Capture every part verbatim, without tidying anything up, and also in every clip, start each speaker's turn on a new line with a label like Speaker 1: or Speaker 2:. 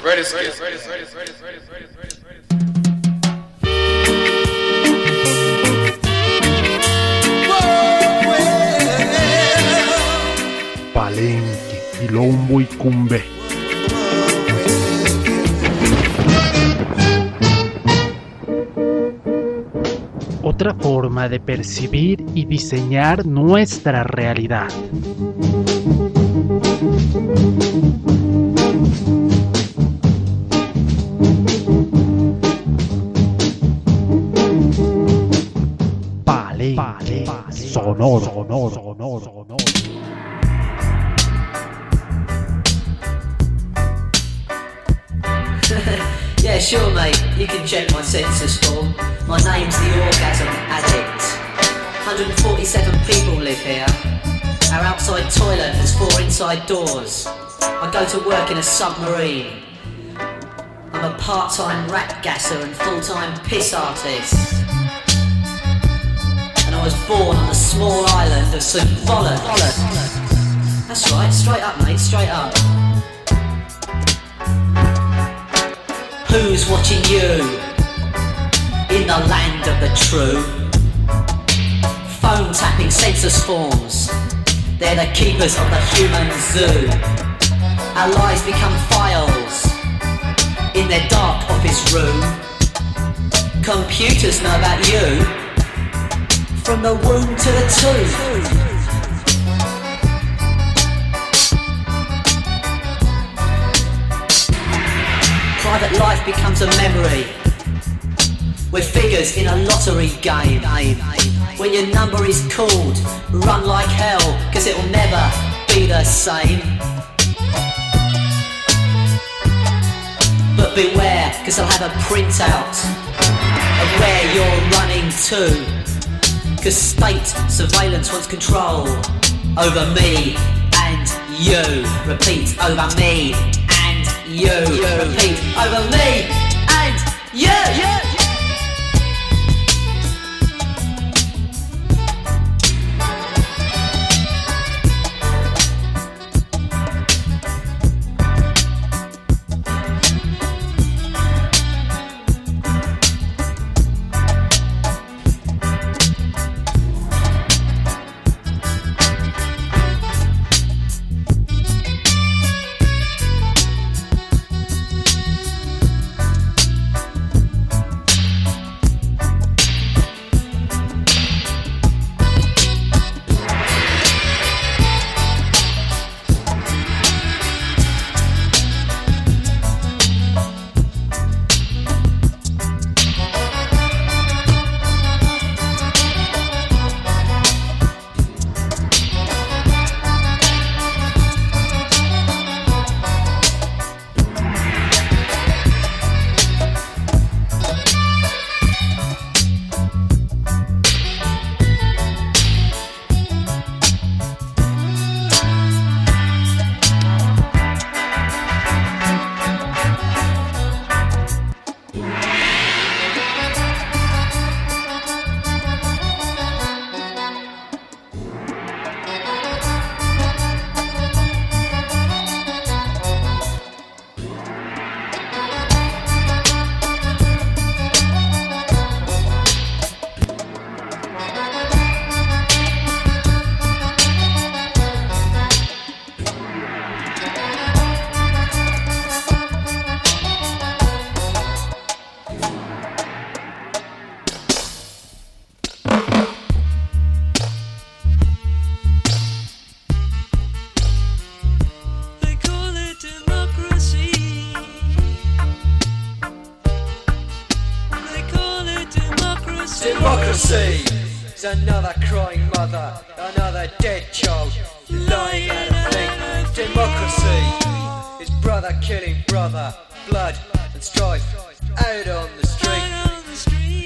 Speaker 1: Ready, ready, ready, ready, ready, ready, ready, ready, ready.
Speaker 2: Palenque, Quilombo y Cumbé. Otra forma de percibir y diseñar nuestra realidad. Palenque, sonoro, sonoro, sonoro, sonoro.
Speaker 3: Yeah, sure, mate. You can check my census form. My name's the Orgasm Addict. one hundred forty-seven people live here. Our outside toilet has four inside doors. I go to work in a submarine. I'm a part-time rat gasser and full-time piss artist. And I was born on the small island of Saint Bollocks. That's right, straight up, mate, straight up. Who's watching you in the land of the true? Phone tapping census forms, they're the keepers of the human zoo. Our lives become files in their dark office room. Computers know about you from the womb to the tomb. Private life becomes a memory. We're figures in a lottery game. When your number is called, run like hell, cause it'll never be the same. But beware, cause I'll have a printout of where you're running to. Cause state surveillance wants control over me and you. Repeat, over me and you. Repeat, over me and you.
Speaker 4: Democracy is another crying mother, another dead child lying at her feet. Democracy is brother killing brother, blood and strife out on the street.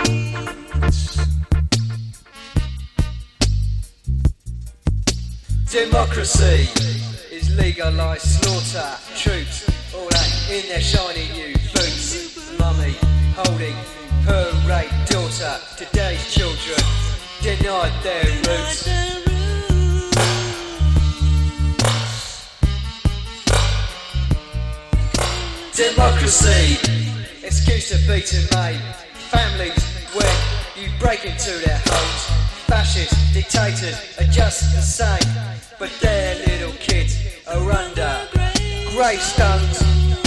Speaker 4: Democracy is legalised slaughter, troops all out in their shiny new boots. Mummy holding her right daughter, today's children denied their roots. Democracy, excuse to beaten mate. Families when you break into their homes. Fascist dictators are just the same, but their little kids are under gravestones.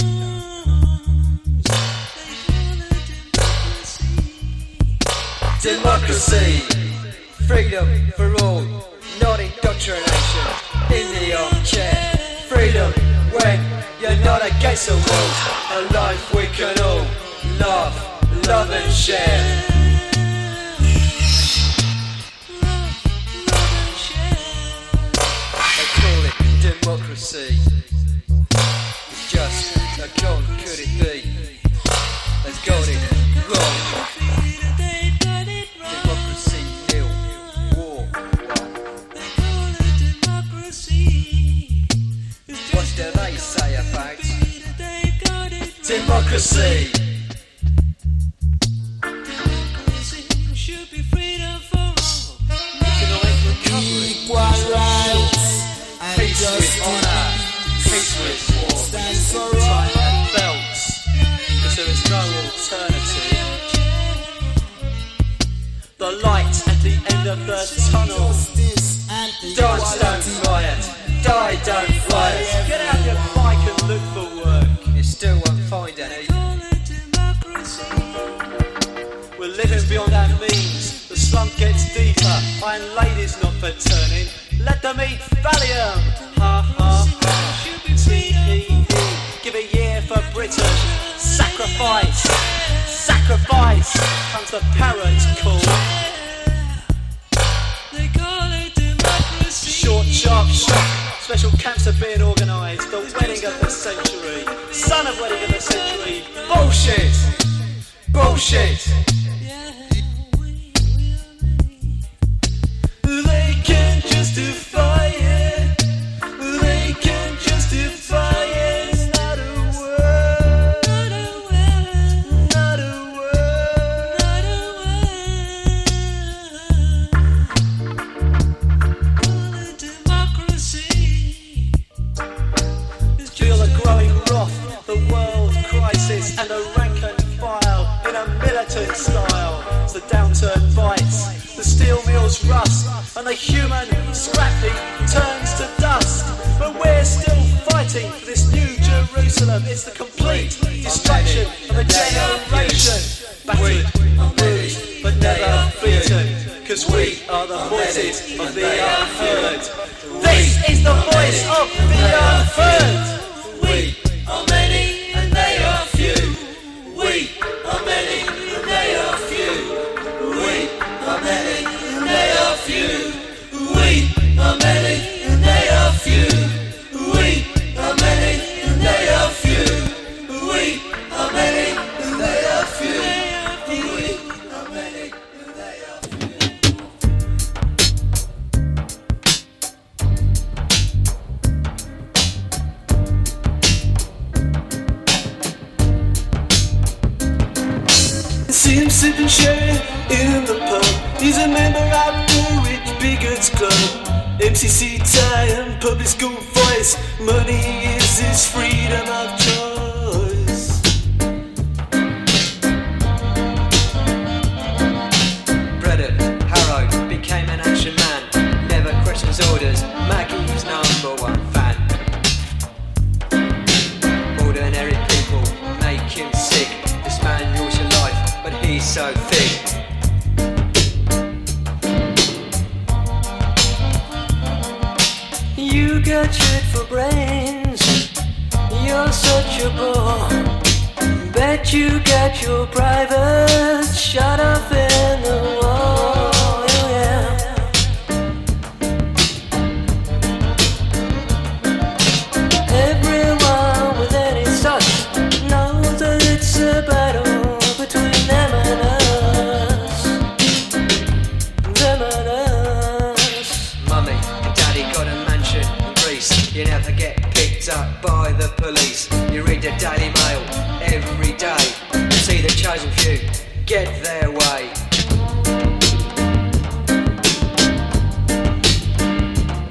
Speaker 4: Democracy, freedom for all, not indoctrination in the armchair. Freedom when you're not against the walls. A life we can all love, love and share. They call it democracy. It's just a con, could it be? They've got it wrong. Democracy nil, war one. What do they say about democracy? Should be freedom for all. Economic recovery. Equal rights. Peace with honour. Peace with war. Stand for right and belts. Because there is no alternative. The light at the end of the tunnel. Dance, don't riot. Die, don't riot. Get out your bike and look for work. You still won't find any. We're living beyond our means. The slump gets deeper. Iron ladies not for turning. Let them eat Valium. Ha ha ha. T E E. Give a year for Britain. Sacrifice. Sacrifice. Comes the parrot call. Short, sharp shock. Special camps are being organised. The wedding of the century. Son of wedding of the century. Bullshit. Bullshit. They can justify it. They can justify it. Not a word. Not a word. Not a word. Not a word. Democracy. Feel the growing wrath, the world crisis, and the rank and file in a militant style. As the downturn bites, the steel mills rust, and the human scrap heap turns to dust. But we're still fighting for this new Jerusalem. It's the complete destruction of a generation. Battered, bruised, but never beaten. Cause we are the voices of the unheard. This is the voice of the unheard. We are many and they are few. We are many and they are few. We are many and they are few. We are many and they are few. We are many and they are few. We are many and they are few. We are many and they are few.
Speaker 5: See him sipping sherry in the pub. He's a member of the Rich Bigots Club. M C C tie and public school voice. Money is his freedom of choice.
Speaker 4: Bredon, Harrow became an action man. Never questions orders. Maggie's number one fan. Ordinary people make him sick. This man rules your life, but he's so thick. You got shit for brains. You're such a bore. Bet you got your private shut off in the wall. Yeah. Everyone with any such knows that it's a battle between them and us. Them and us. Mummy and Daddy got a mansion in Greece. You never get picked up by the police. You read the Daily Mail every day. See the chosen few get their way.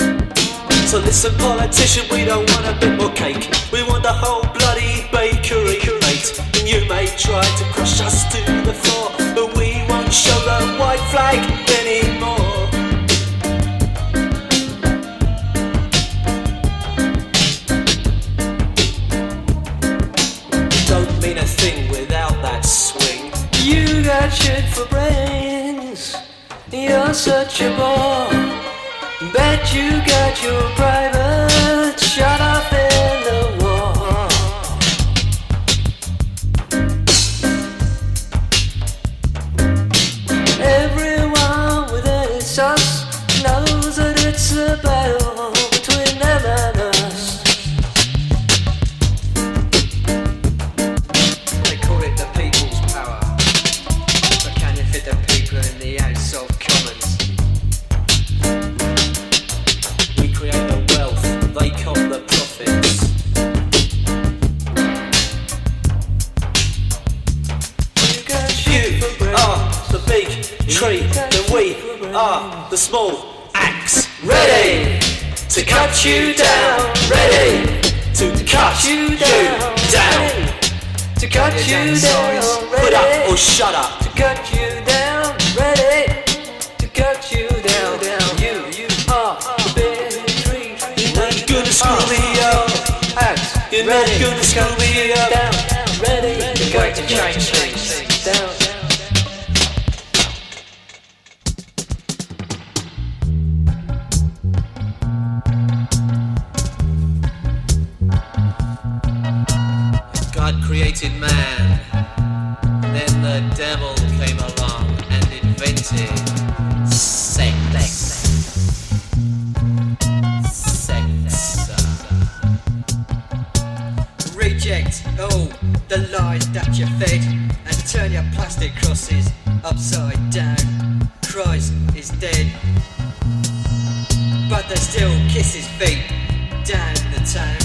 Speaker 5: So listen, politician, we don't want a bit more cake. We want the whole bloody bakery. You may try to crush us to the floor, but we won't show the white flag anymore. Don't mean a thing without that swing. You got shit for brains. You're such a bore. Bet you got your private shot off in the war. Everyone within its sauce knows that it's a battle between them and us.
Speaker 4: They call it the people's power, but can you fit the people in the House of Commons?
Speaker 5: We create the wealth, they cop the profits. You are the big tree, and we are the small axe. Ready to cut you down, ready to cut you down, down.
Speaker 4: To cut you down,
Speaker 5: Put up
Speaker 4: ready.
Speaker 5: or shut up.
Speaker 4: To cut you down, ready. To cut you down, down. You, you are the big tree.
Speaker 5: You're not gonna screw me up.
Speaker 4: Axe,
Speaker 5: You're not
Speaker 4: ready.
Speaker 5: gonna screw me up.
Speaker 4: Down, ready. You're going to change things. Down, down.
Speaker 6: God created man, then the devil came along and invented sex. Sex.
Speaker 4: Reject all the lies that you fed and turn your plastic crosses upside down. Christ is dead, but they still kiss his feet down the town.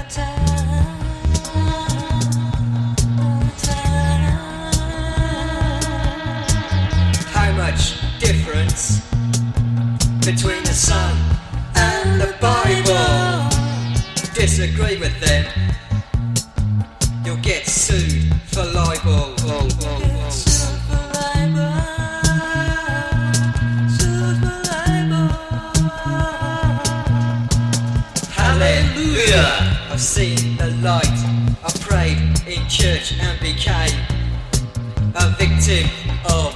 Speaker 4: How much difference between the sun and the Bible? Disagree with them, you'll get sued for libel. Hallelujah! I've seen the light, I prayed in church and became a victim of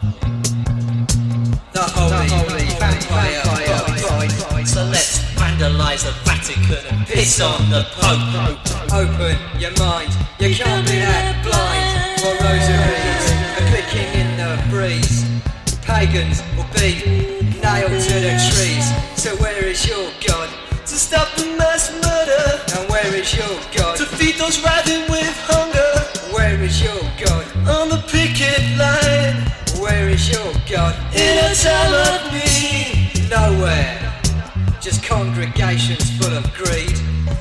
Speaker 4: the holy, holy vampire.
Speaker 6: So let's vandalise the Vatican and piss on the Pope.
Speaker 4: Open your mind, you can't be that blind. While rosaries are clicking in the breeze, pagans will be nailed to the trees. So where is your God?
Speaker 5: To stop the mass murder,
Speaker 4: And where is your God?
Speaker 5: to feed those riding with hunger.
Speaker 4: Where is your God?
Speaker 5: On the picket line,
Speaker 4: Where is your God?
Speaker 5: in a time of need.
Speaker 4: Nowhere, just congregations full of greed.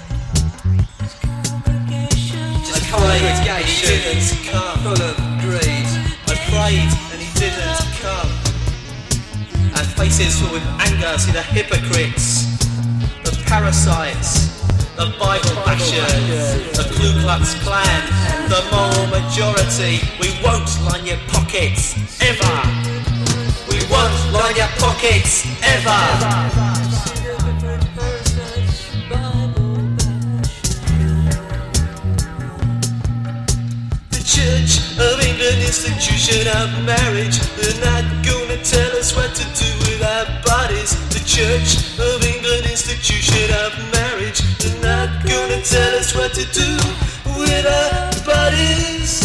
Speaker 4: Just congregations full of greed.
Speaker 6: I prayed and he didn't come. And faces full with anger see the hypocrites, the parasites, the Bible bashers, the Ku Klux Klan, the moral majority. We won't line your pockets ever. We won't line your pockets ever.
Speaker 5: The Church of England institution of marriage, they're not gonna tell us what to do with our bodies. The Church of England institution of marriage, they're not gonna tell us what to do with our bodies.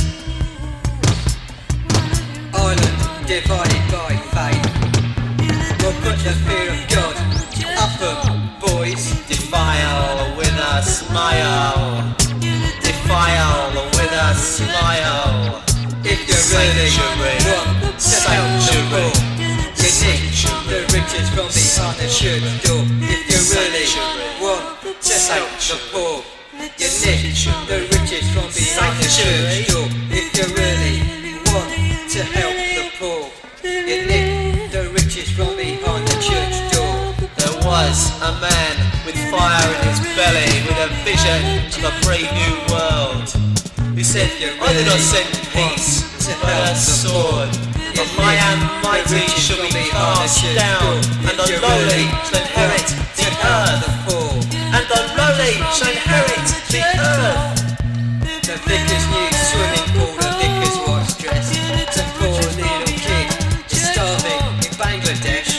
Speaker 4: Ireland divided by faith. We'll put the fear of God up 'em, boys.
Speaker 6: Defile with a smile. Defile with a smile.
Speaker 4: If you really
Speaker 6: Sanctuary.
Speaker 4: want to help the
Speaker 6: Sanctuary.
Speaker 4: poor, you nick the riches from behind the church door. If you really want to help the poor, you nick the riches from behind the church door. If you really want to help the poor, you nick the riches from behind the church door.
Speaker 6: There was a man with fire in his belly, with a vision of a brave new world. He said, I do not send peace, but a sword. But my almighty shall be cast down, and the lowly shall inherit the earth. And the lowly shall inherit the earth.
Speaker 4: The vicar's new swimming pool, the vicar's wife's dress. Some poor little kid just starving in Bangladesh.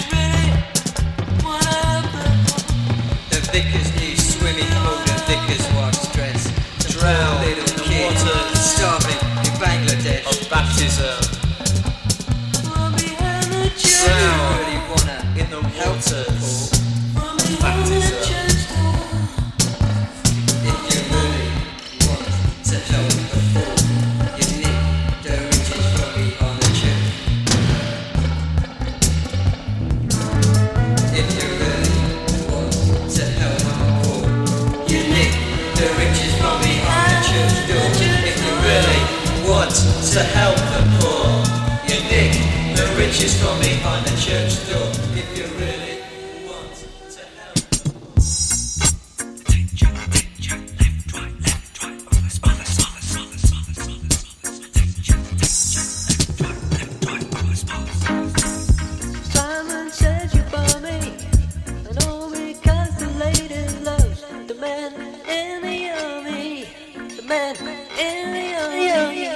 Speaker 4: The vicar's new swimming pool, the vicar's wife's dress. Some
Speaker 6: Drown
Speaker 4: poor little
Speaker 6: in the
Speaker 4: kid
Speaker 6: waters
Speaker 4: starving in Bangladesh.
Speaker 6: of baptism.
Speaker 4: Do you really wanna
Speaker 6: In the
Speaker 4: help
Speaker 6: waters
Speaker 4: the poor?
Speaker 6: of baptism.
Speaker 4: If you really want to help the poor, you need the riches from behind the church. If you really want to help the poor, you need the riches from behind the church door.
Speaker 6: If you really want to help the poor, you need the riches from behind the church door. If you really want to help.
Speaker 7: Simon says you bore me, and all because the lady loves the man in the army, the man in the army.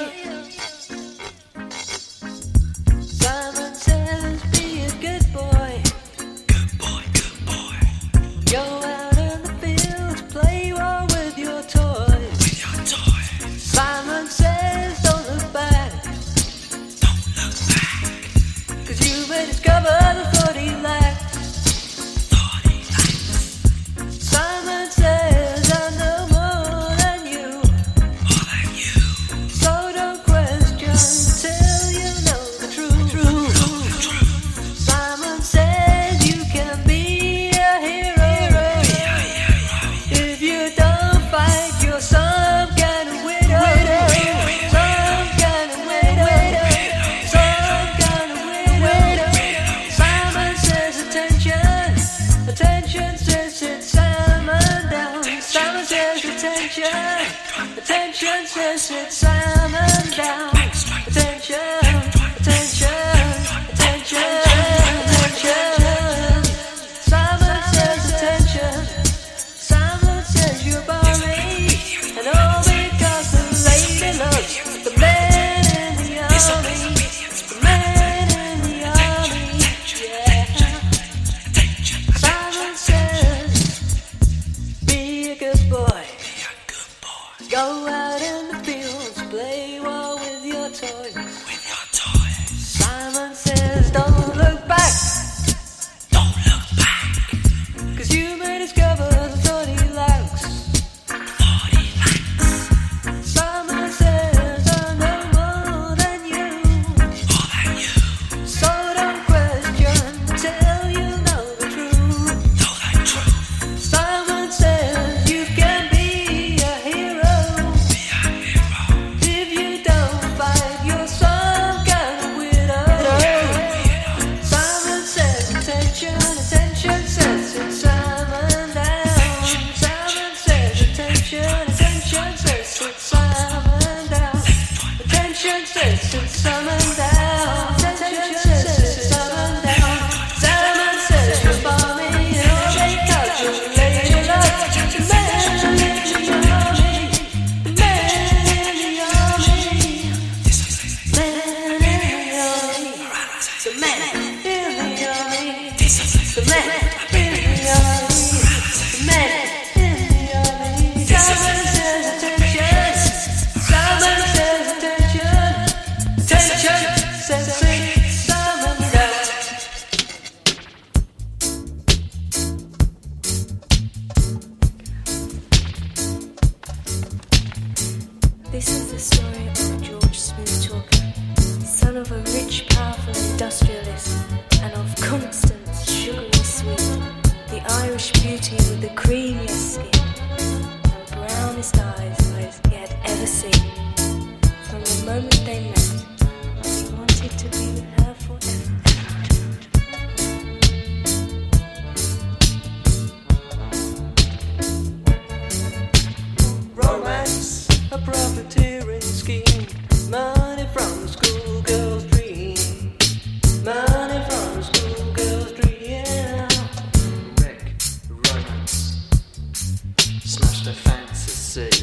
Speaker 7: Simon says be a good boy, good boy, good boy. Go out in the fields, play war with your toys, with your toys. Simon says don't look back. Cause you may discover the thought he lacks. Simon says I know more than you. So don't question till you know the truth. Simon says you can be a hero if you don't fight. You're some kind of widow, some kind of widow, some kind of widow. Simon says attention, attention says sit Simon down. Simon says attention, attention says sit Simon down. Attention, attention, attention, attention. Simon says attention. Simon says you're boring, and all because the lady loves the man in the army, the man in the army. Yeah. Simon says, be a good boy. Go out in the fields, play war with your toys. Simon says, don't look back. Don't look back. Cause you may discover the thought he lacks. Simon says, I know more than you. So don't question till you know the truth. Simon says you can be a hero if you don't fight. You're some kind of widow. Simon says attention, attention says it's Simon down. Simon says attention, attention says it's Simon down. Attention says it's Simon down. Attention says it's Simon down. Simon says you're bombing and all they cut you lady love. The man in the army, the man in the army, man in the army, the man in the army, the man in the army, the man in the army. Simon says attention, Simon says attention, attention says sit Simon down.
Speaker 8: This is the story of George Smooth Talker, son of a rich, powerful industrialist, and of Constance, sugary sweet, the Irish beauty with the creamiest skin and brownest eyes eyes he had ever seen. From the moment they met, he wanted to be with her forever.
Speaker 7: Romance, a problem.
Speaker 4: profiteering scheme. Money from the schoolgirl's dream. Money from the schoolgirl's dream. Yeah. Wreck romance. Smash the fantasy.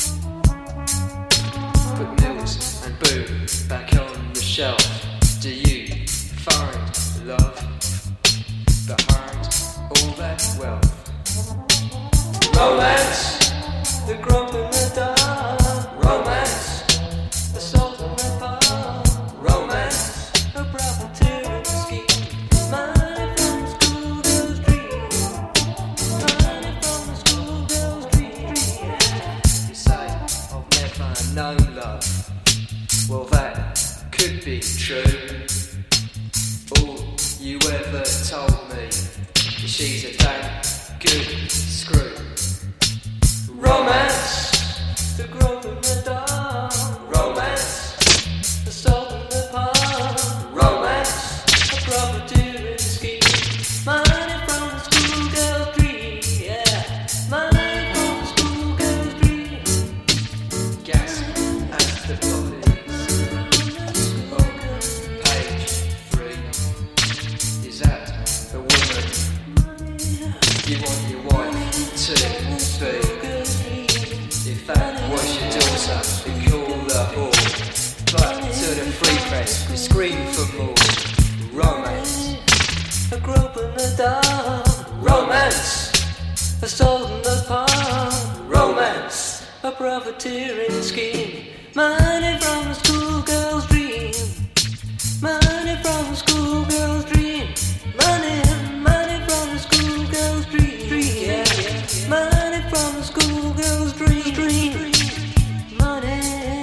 Speaker 4: Put mills and boo back on the shelf. Do you find love behind all that wealth? Romance, the grump in the dark. Romance, the salt in the park. Romance, a profiteering scheme. Money from the schoolgirl's dream. Money from the schoolgirl's dream. You say I've never known love. Well, that could be true. All you ever told me is she's a damn good screw. Romance, the growth in the dark. Romance, the salt in the park. Romance, a profiteering scheme. Money from the schoolgirl's dream. Yeah, money from the schoolgirl's dream. Gas and the bodies. Oh, page three. Is that the woman you want your wife to be? If that was your daughter, then call her whore. But to the free press, we scream for more. Romance, a grope in the dark. Romance, a soul in the park. Romance, a profiteering scheme. Money from the schoolgirl's dream. Money from the schoolgirl's dream. Money, money from the schoolgirl's dream. Yeah, yeah. Money from the schoolgirl's dream. Dream. Money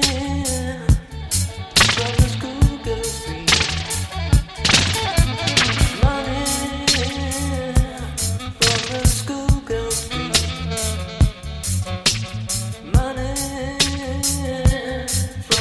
Speaker 4: from the schoolgirl's dream. Money from the schoolgirl's dream. Money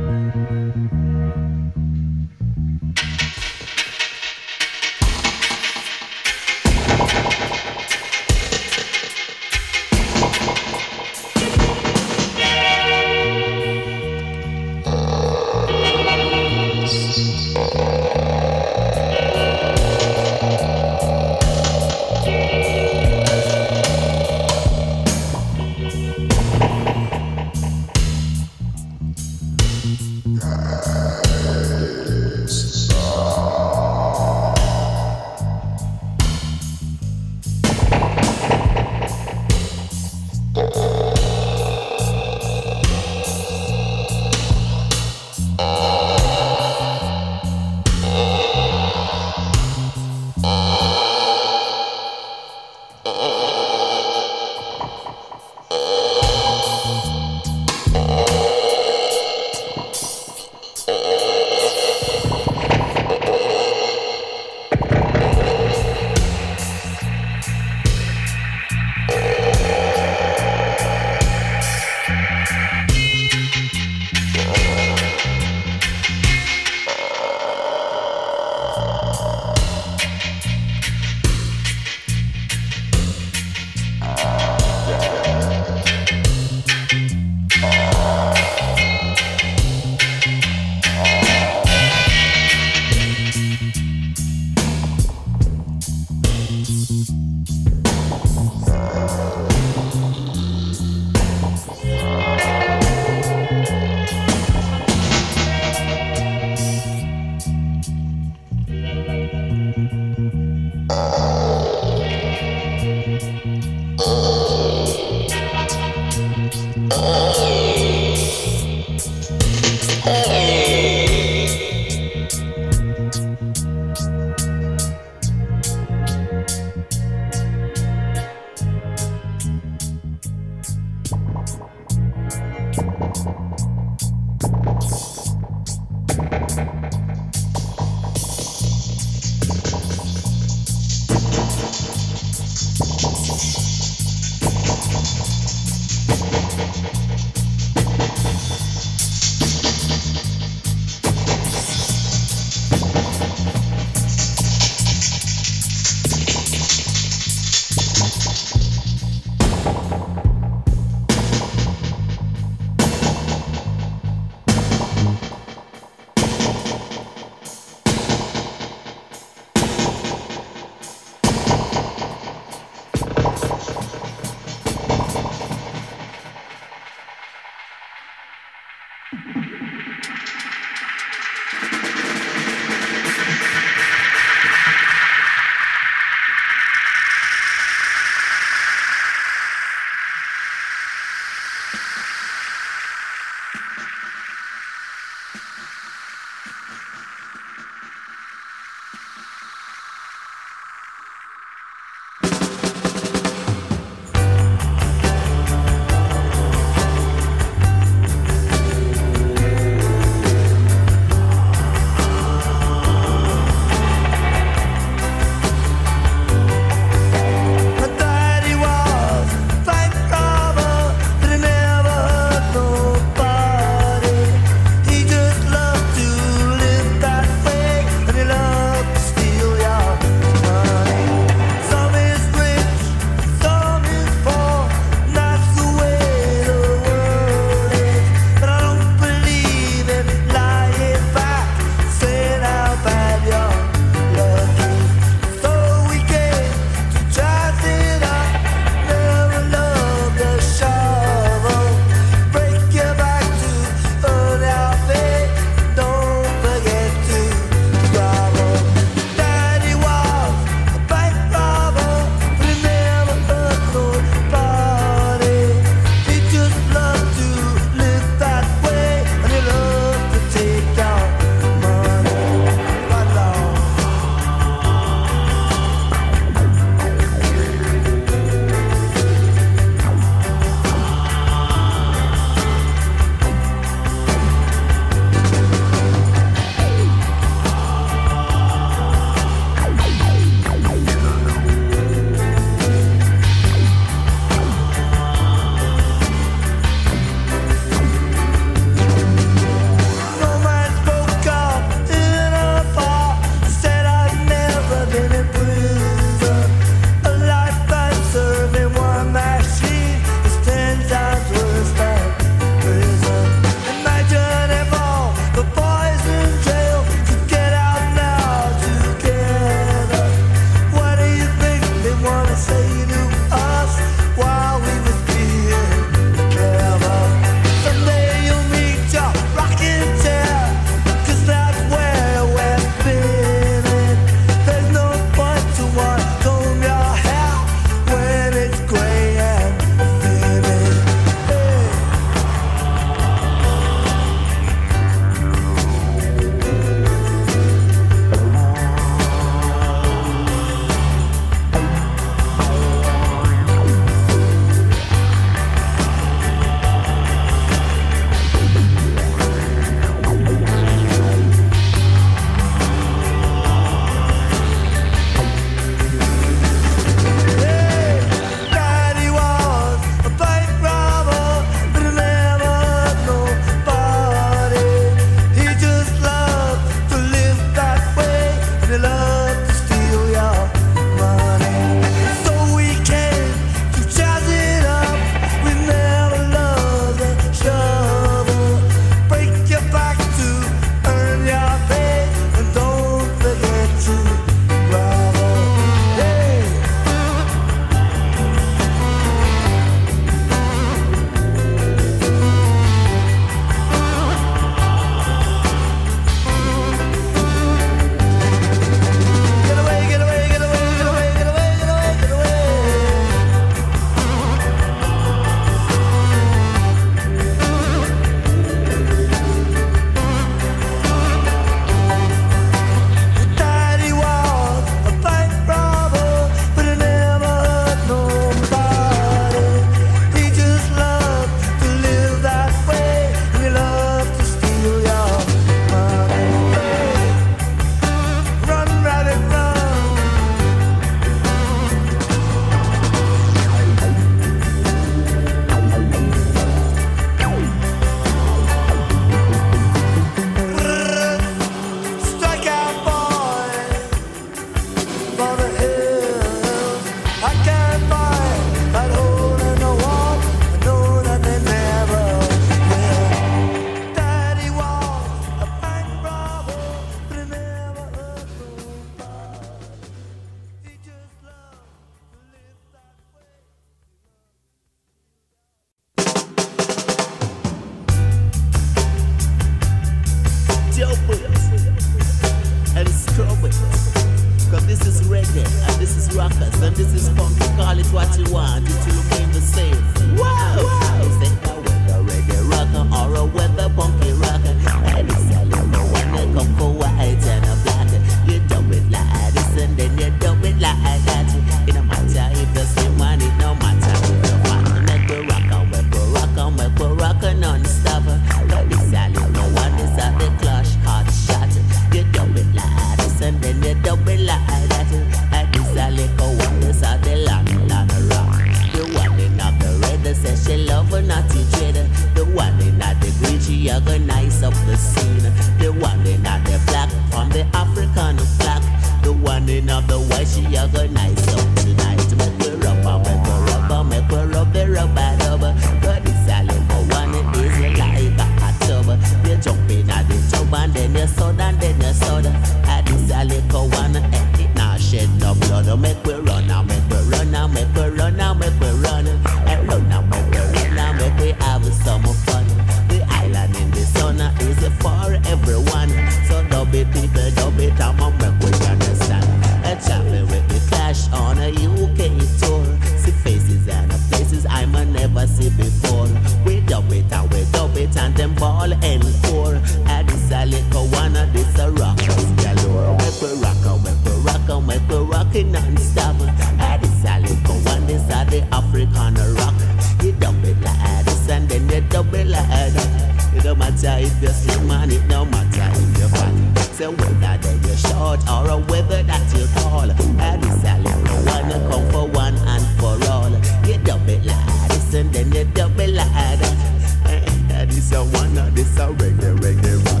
Speaker 9: reggae, and this is rockers, and this is funky. Call it what you want, it will remain the same. Wow! Is it a weather reggae rocker or a weather funky rocker? And it's a little one that come for white and a black. You dub it like this and then you dub it like that. It don't matter if you say man, it no matter if you want. Make we rock and make we rock and make we rock and non-stop. But this a little one, this a the clash hot shot. You dub it like this and then you dub it like that. And this a little one, this a the land, land rock. The one in of the red says she love her naughty dread. The one in of the green, she organize up the scene. The one in of the black from the African flag. The one in of the white, she organize up tonight. Make we rub and make we rub and make we rub the rubber rubber. But this a little one, it is like a hot tub. You jump in at the tub and then you soda and then you soda. And this a little one, and it not shed no blood. Make we run and make we run and make we run and make we run. And run and make we run and make we have some fun. The island in the sun is for everyone. So dub it people, dub it and make we understand. And travel with the Clash on a U K tour. See faces and places I might never see before. We dub it and we dub it and them ball encore. And this a little one and this a rockers galore. Make we rock and make we rock and make we rock it non-stop. And this a little one, this a the African rock. You dub it like this and then you dub it like that. It don't matter if you're slim man, it don't matter if you're fat. So whether that you're short or a weather that you tall. And this a little one, you come for one and for all. You dub it like this and then you dub it like that. And this a one, this a reggae, reggae rock.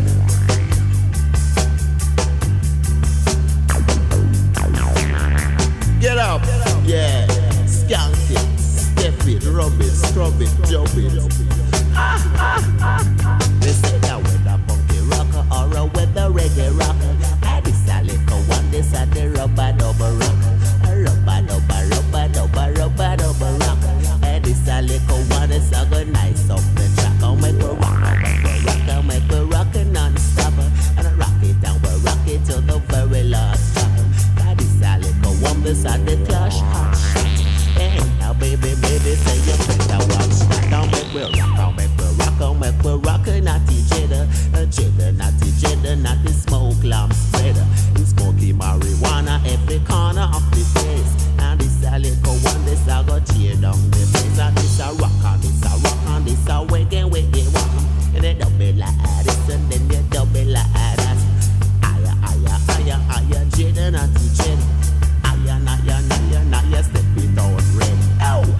Speaker 9: Get up, yeah, skank it, step it, rub it, scrub it, jump it. Ah, ah, ah, ah. They say that weather funky rocker or a weather reggae rocker. And this a little one, this a the rubber double rocker. A rubber double, rubber double, rubber double rocker. And this a little one, this a go nice up the track. I'll make a rock, I'll make a rock, I'll make a rock non-stop. And I rock it and we'll rock it till the very last stop. And this a little one, this a the Clash hot shot. Hey, now baby, baby, say you better watch that. I'll make we rock, I'll make we rock, I'll make we rock, naughty cheddar, cheddar, naughty cheddar, not the smoke lamp spreader. You smoky marijuana every corner of the place. And this a little one, this a go tear down the place. And this a rock, and this a rock, and this a wiggy, wiggy walk. And they double like this, and then you double like that. Aya, aya, aya, aya, cheddar, naughty cheddar. Aya, aya, aya, aya, step it out red. Oh!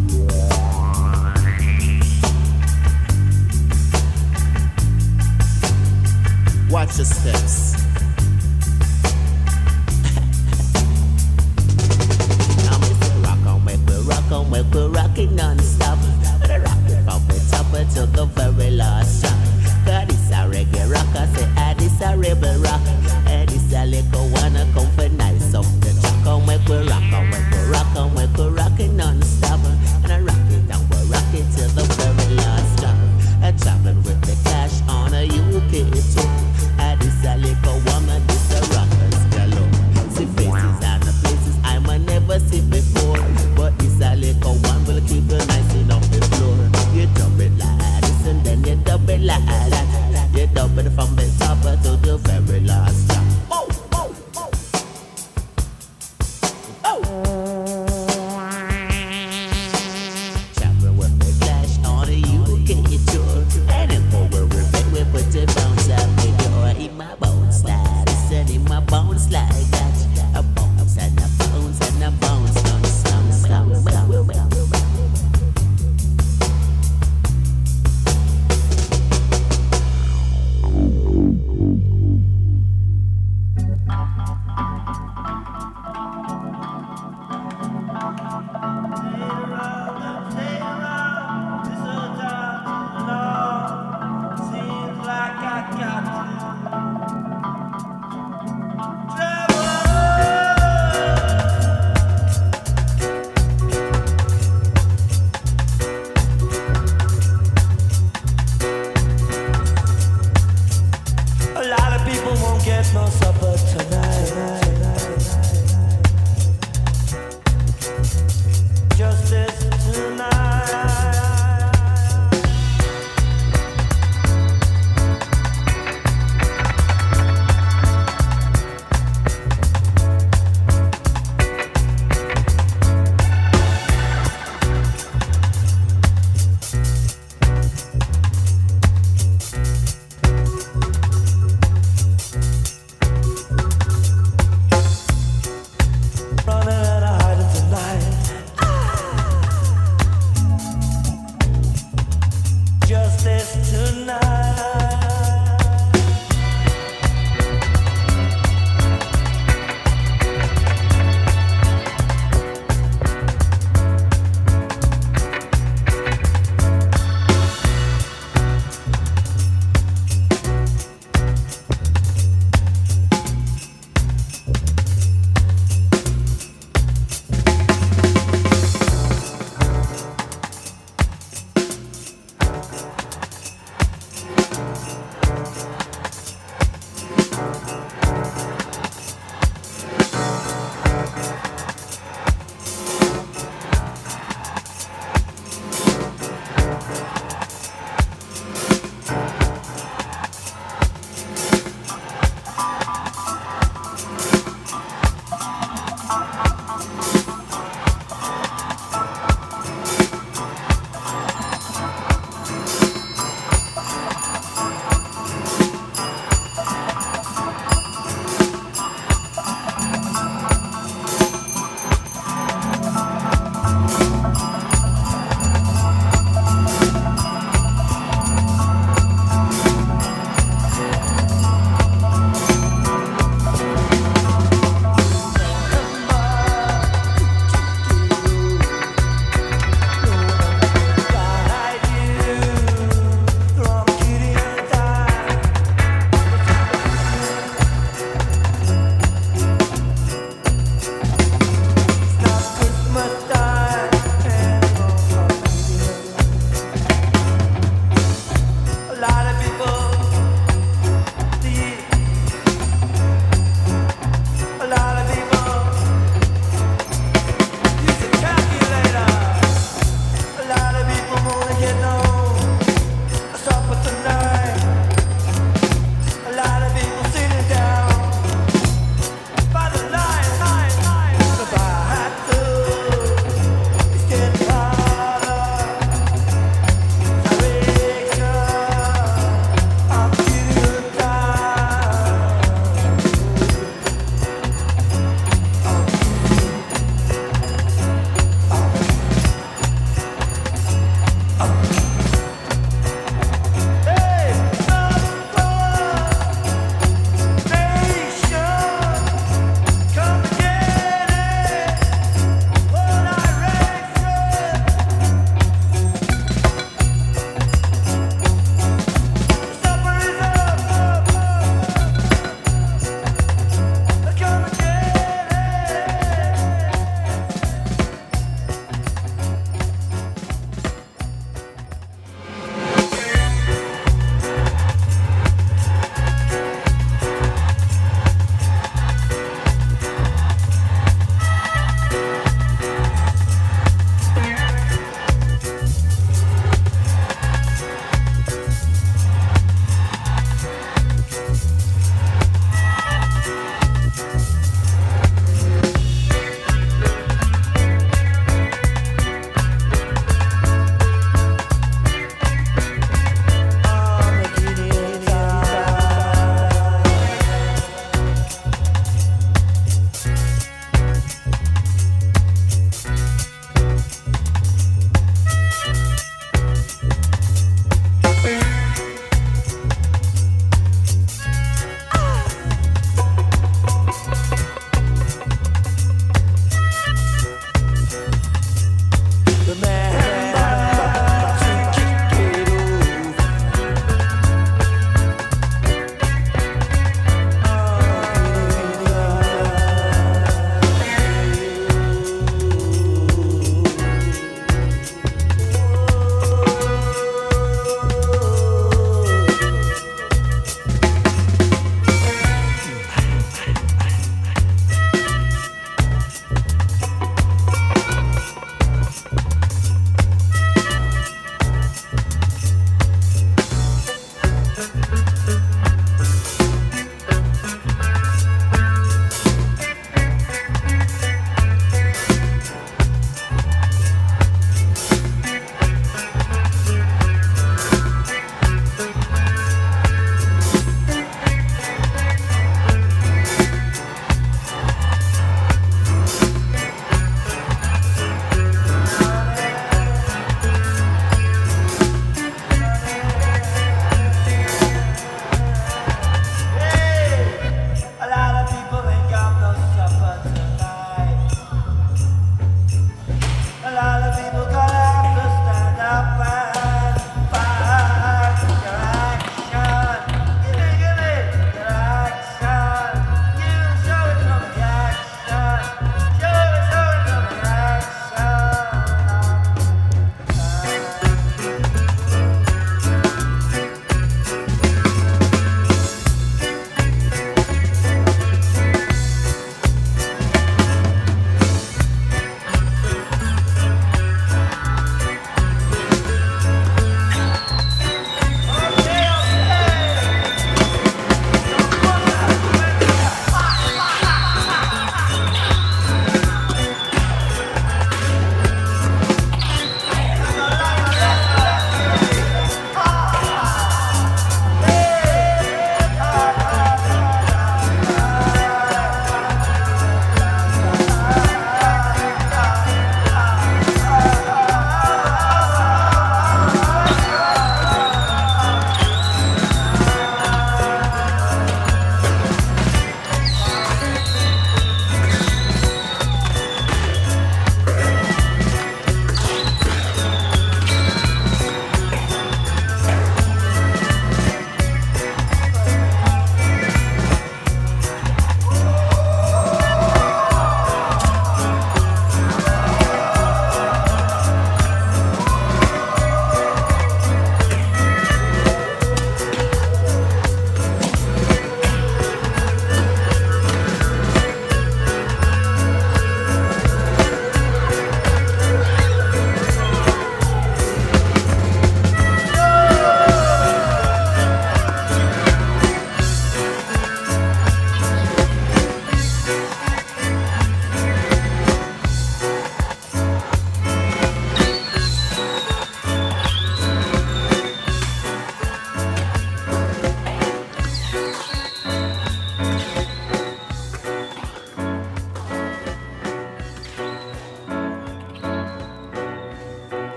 Speaker 9: Watch your steps. Now we say rock on, make we rock on, make we rock it non-stop. Rock it from the top till the very last shot. Cause this a reggae rocker, say ah this a rebel rock. And this a little one a come for nice up the track. On make we rock on, make we rock on, make we rock it non-stop. And I rock it and we rock it till the very last stop. And traveling with the Clash on a U K tour. And this a little woman, this a rockers galore. See faces and the places I might never see before. But this a little one will keep you nice enough the floor. You dub it like this and then you dub it like that. You dub it from the top to the very last stop. Oh, oh, oh. Oh. Travel with the Clash on a U K tour. And if we were we put the bounce out the door in my bones slide.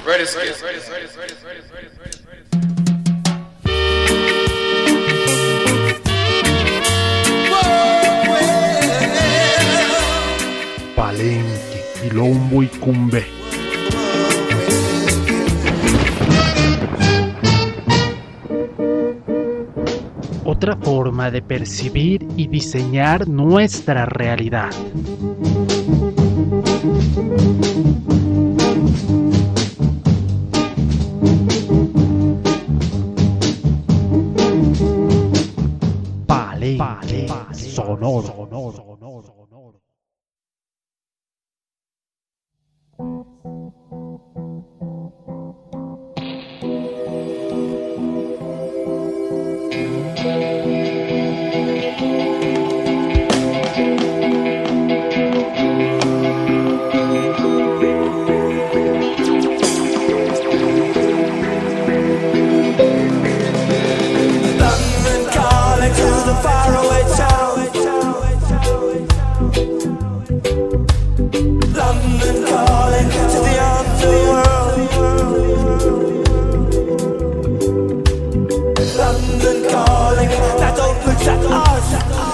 Speaker 1: Ready, ready, ready, ready, ready, ready, ready, ready, ready.
Speaker 2: Palenque, Quilombo y Cumbé. Otra forma de percibir y diseñar nuestra realidad. Palenque, sonoro, sonoro, sonoro, sonoro.
Speaker 5: London calling to the faraway town. London calling to the underworld. London calling, now don't look at us.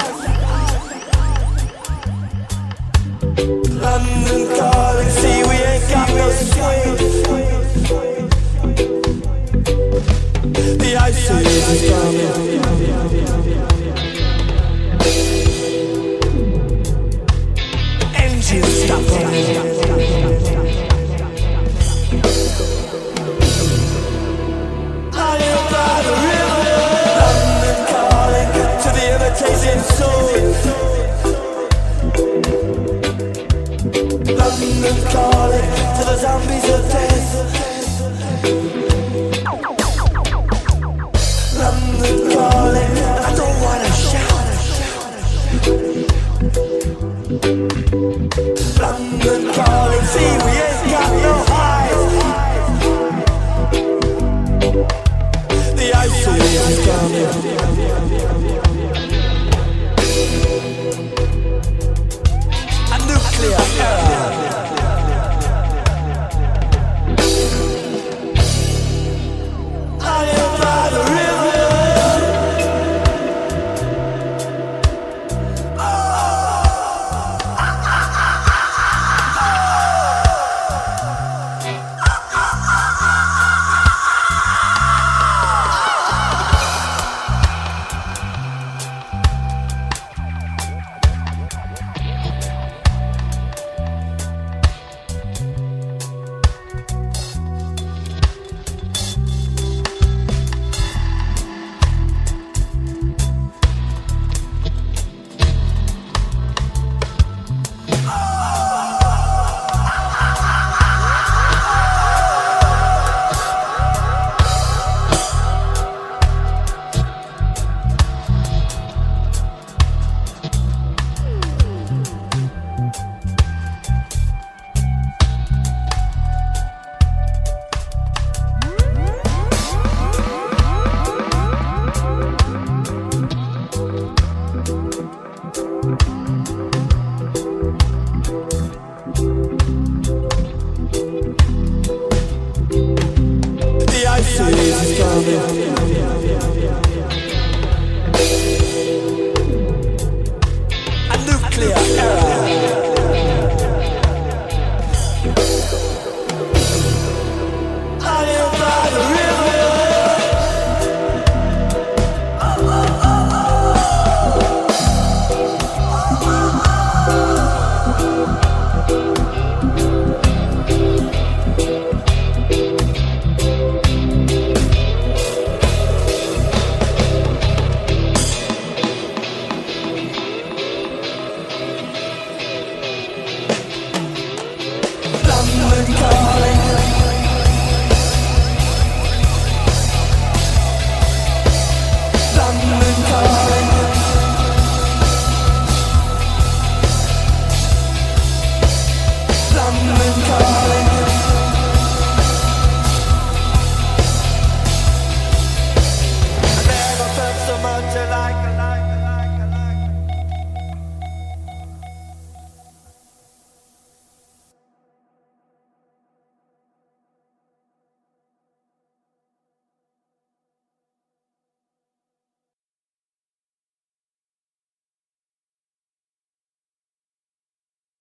Speaker 5: London calling, see we ain't got no swing. The ice is coming. Engines stop running. Are you by the river? London calling to the imitating souls. London calling to the zombies of death. London calling, I don't wanna shout. London calling, see we ain't got no highs. The ice is coming. A nuclear error. Are you by the river? The ice is coming.